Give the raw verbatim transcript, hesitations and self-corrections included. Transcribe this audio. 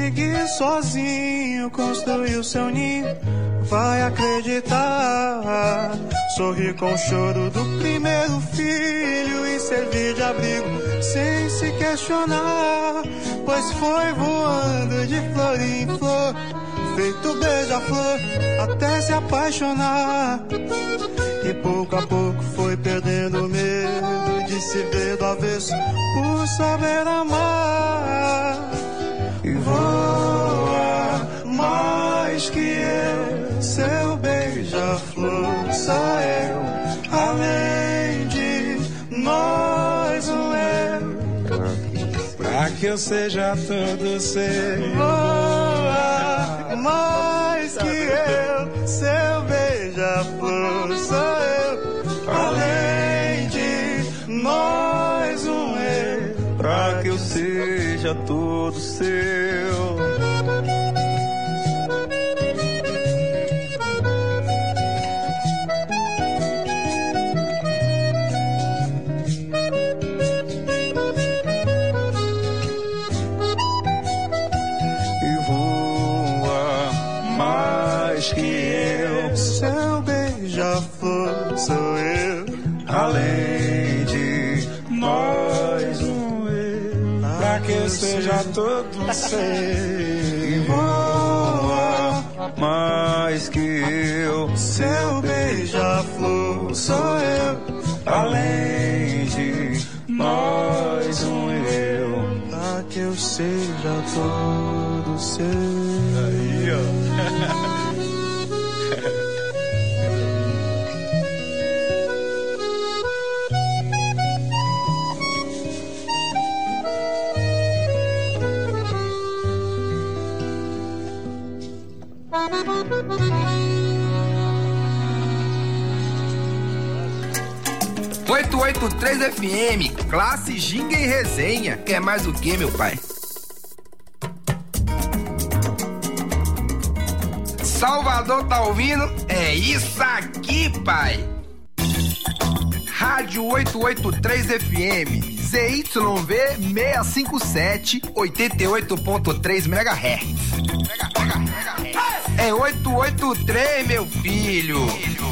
conseguir sozinho construir o seu ninho, vai acreditar. Sorrir com o choro do primeiro filho e servir de abrigo sem se questionar, pois foi voando de flor em flor, feito beija-flor, até se apaixonar. E pouco a pouco foi perdendo o medo de se ver do avesso por saber amar. E voa mais que eu, seu beija-flor sou eu, além de nós um eu, pra que eu seja todo seu. Voa mais que eu, seu beija-flor sou eu, além de nós um eu, pra que eu seja todo seu. Que eu, seu beija-flor sou eu, além de nós um eu, pra que eu seja todo seu. E voa mais que eu, seu beija-flor sou eu, além de nós um eu, pra que eu seja todo seu. Aí, ó. oito oito três F M, classe, ginga e resenha. Quer mais o que, meu pai? Salvador tá ouvindo? É isso aqui, pai. Rádio oito oito três F M, Z Y V seiscentos e cinquenta e sete, oitenta e oito ponto três megahertz. É oito oito três, meu filho.